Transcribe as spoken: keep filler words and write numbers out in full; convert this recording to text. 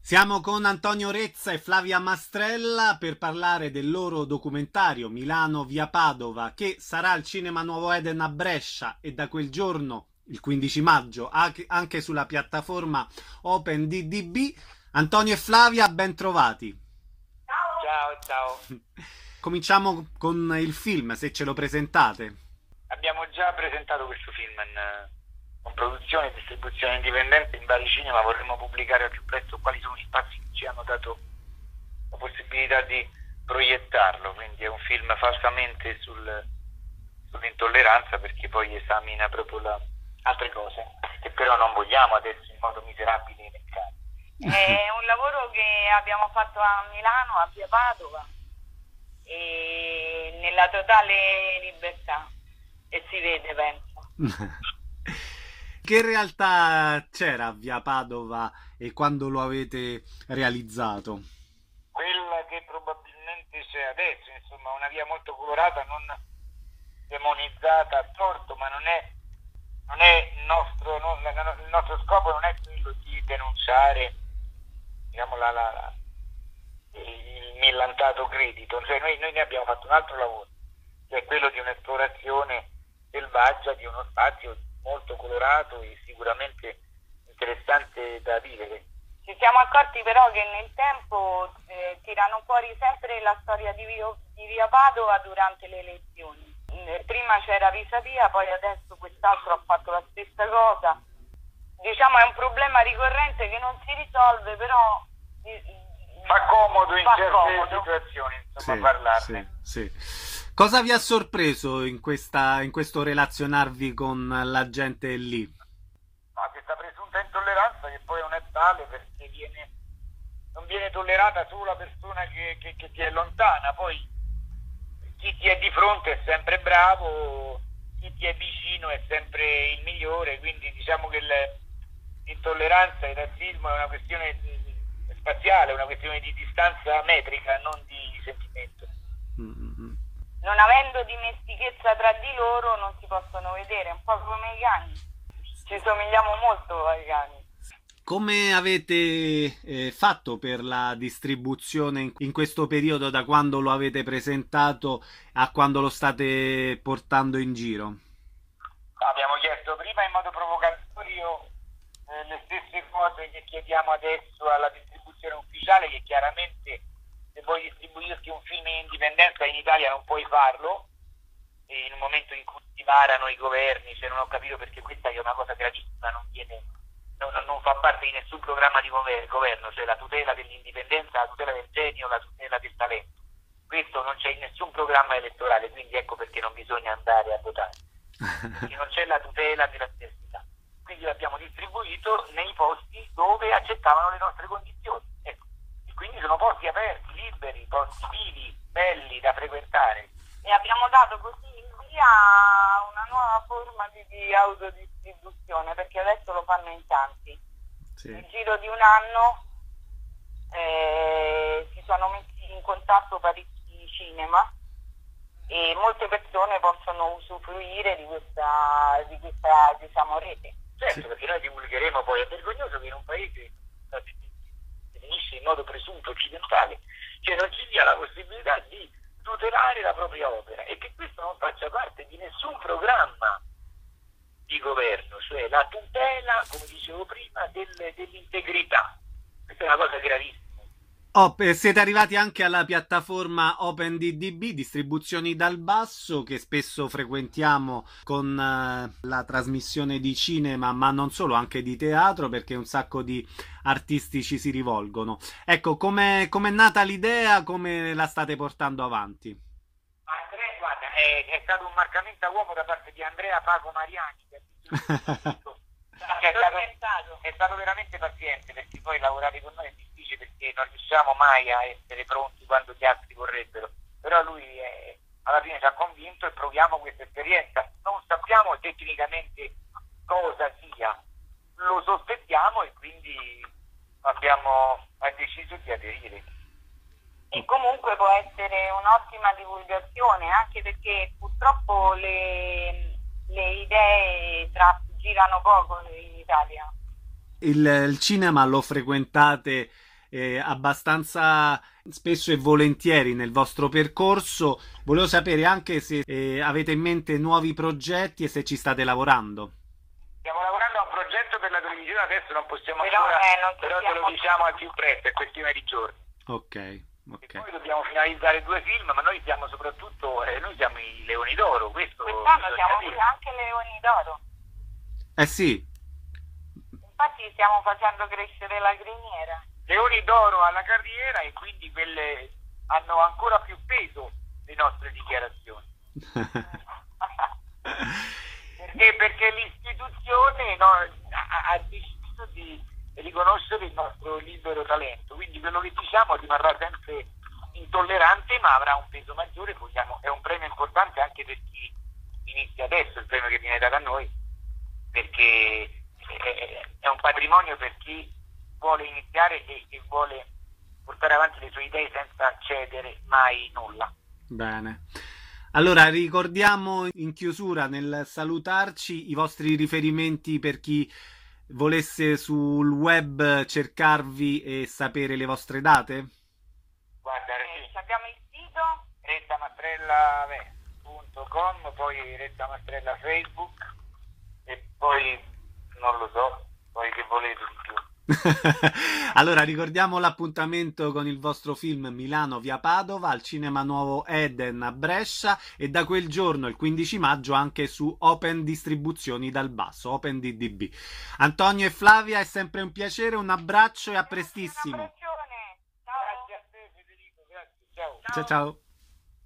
Siamo con Antonio Rezza e Flavia Mastrella per parlare del loro documentario Milano via Padova, che sarà al Cinema Nuovo Eden a Brescia e da quel giorno, il quindici maggio, anche sulla piattaforma OpenDDB. Antonio e Flavia, ben trovati. Ciao, ciao. Cominciamo con il film, se ce lo presentate. Abbiamo già presentato questo film in, con produzione e distribuzione indipendente in vari cinema. Vorremmo pubblicare al più presto quali sono gli spazi che ci hanno dato la possibilità di proiettarlo. Quindi è un film falsamente sul, sull'intolleranza, perché poi esamina proprio la, altre cose che però non vogliamo adesso in modo miserabile elencare. È un lavoro che abbiamo fatto a Milano, a via Padova, e nella totale libertà, e si vede, penso. Che realtà c'era a via Padova e quando lo avete realizzato? Quella che probabilmente c'è adesso, insomma, una via molto colorata, non demonizzata a torto, ma non è, non è il nostro, non, il nostro scopo non è quello di denunciare, diciamo, la, la, la, il millantato credito. Cioè noi, noi ne abbiamo fatto un altro lavoro, che è quello di un'esplorazione selvaggia di uno spazio molto colorato e sicuramente interessante da vivere. Ci siamo accorti però che nel tempo eh, tirano fuori sempre la storia di via, di via Padova durante le elezioni. Prima c'era Pisapia, poi adesso quest'altro ha fatto la stessa cosa. Diciamo è un problema ricorrente che non si risolve, però fa comodo in fa certe comodo. situazioni, insomma, Sì, parlarne. sì, sì. Cosa vi ha sorpreso in, questa, in questo relazionarvi con la gente lì? Ma questa presunta intolleranza, che poi non è tale, perché viene, non viene tollerata solo la persona che, che, che ti è lontana, poi chi ti è di fronte è sempre bravo, chi ti è vicino è sempre il migliore, quindi diciamo che l'intolleranza e il razzismo è una questione spaziale, una questione di distanza metrica, non di sentimento. Mm-hmm. Non avendo dimestichezza tra di loro non si possono vedere, un po' come i cani. Ci somigliamo molto ai cani. Come avete eh, fatto per la distribuzione in, in questo periodo, da quando lo avete presentato a quando lo state portando in giro? Abbiamo chiesto prima in modo provocatorio eh, le stesse cose che chiediamo adesso alla distribuzione ufficiale, che chiaramente se vuoi distribuirti un film in indipendenza in Italia non puoi farlo, e in un momento in cui si varano i governi, cioè non ho capito perché questa è una cosa gravissima, non viene, non, non fa parte di nessun programma di governo, cioè la tutela dell'indipendenza, la tutela del genio, la tutela del talento. Questo non c'è in nessun programma elettorale, quindi ecco perché non bisogna andare a votare, perché non c'è la tutela della diversità. Quindi l'abbiamo distribuito nei posti dove accettavano le nostre condizioni. Ecco. Quindi sono posti aperti, liberi, posti vivi, belli da frequentare. E abbiamo dato così il via a una nuova forma di, di autodistribuzione, perché adesso lo fanno in tanti. Sì. Nel giro di un anno eh, si sono messi in contatto parecchi cinema e molte persone possono usufruire di questa, di questa diciamo, rete. Certo, sì. Perché noi divulgheremo poi, è vergognoso che in un paese finisce in modo presunto occidentale, cioè non ci dia la possibilità di tutelare la propria opera e che questo non faccia parte di nessun programma di governo, cioè la tutela, come dicevo prima, del, dell'integrità. Questa è una cosa gravissima. Oh, siete arrivati anche alla piattaforma OpenDDB, distribuzioni dal basso, che spesso frequentiamo con uh, la trasmissione di cinema, ma non solo, anche di teatro, perché un sacco di artisti ci si rivolgono. Ecco, com'è, com'è nata l'idea, come la state portando avanti? Andrea, guarda, è, è stato un marcamento a uomo da parte di Andrea Paco Mariani, che è stato, è stato veramente paziente, perché poi lavorare con noi è difficile, perché non riusciamo mai a essere pronti quando gli altri vorrebbero, però lui è, alla fine ci ha convinto e proviamo questa esperienza. Non sappiamo tecnicamente cosa sia, lo sospettiamo e quindi abbiamo deciso di aderire. E comunque può essere un'ottima divulgazione, anche perché purtroppo le, le idee tra, girano poco in Italia. Il, il cinema lo frequentate eh, abbastanza spesso e volentieri nel vostro percorso. Volevo sapere anche se eh, avete in mente nuovi progetti e se ci state lavorando. Stiamo lavorando a un progetto per la televisione, adesso non possiamo Però, ancora, eh, non però te lo possiamo- diciamo al più presto, è questione di giorni. Ok, E ok. poi dobbiamo finalizzare due film, ma noi siamo soprattutto, eh, noi siamo i Leoni d'Oro, questo Quest'anno bisogna siamo dire. anche Leoni d'Oro. Eh sì, Infatti stiamo facendo crescere la criniera. Leoni d'Oro alla carriera e quindi quelle hanno ancora più peso le nostre dichiarazioni. Perché, perché l'istituzione no, ha, ha deciso di riconoscere il nostro libero talento, quindi quello che diciamo rimarrà sempre intollerante ma avrà un peso maggiore. Vogliamo, è un premio importante anche per chi inizia adesso, il premio che viene dato a noi, perché è, è un patrimonio per chi vuole iniziare e, e vuole portare avanti le sue idee senza cedere mai nulla. bene. Allora, ricordiamo in chiusura nel salutarci i vostri riferimenti per chi volesse sul web cercarvi e sapere le vostre date. Guarda, Eh, sì, abbiamo il sito, rettamastrella punto com, poi Retta Mastrella Facebook e poi non lo so, poi che volete di più. Allora, ricordiamo l'appuntamento con il vostro film Milano via Padova al Cinema Nuovo Eden a Brescia e da quel giorno, il quindici maggio, anche su Open Distribuzioni dal Basso, Open D D B. Antonio e Flavia, è sempre un piacere, un abbraccio e a prestissimo. un abbraccione. Ciao. Grazie a te Federico, grazie, ciao. Ciao ciao.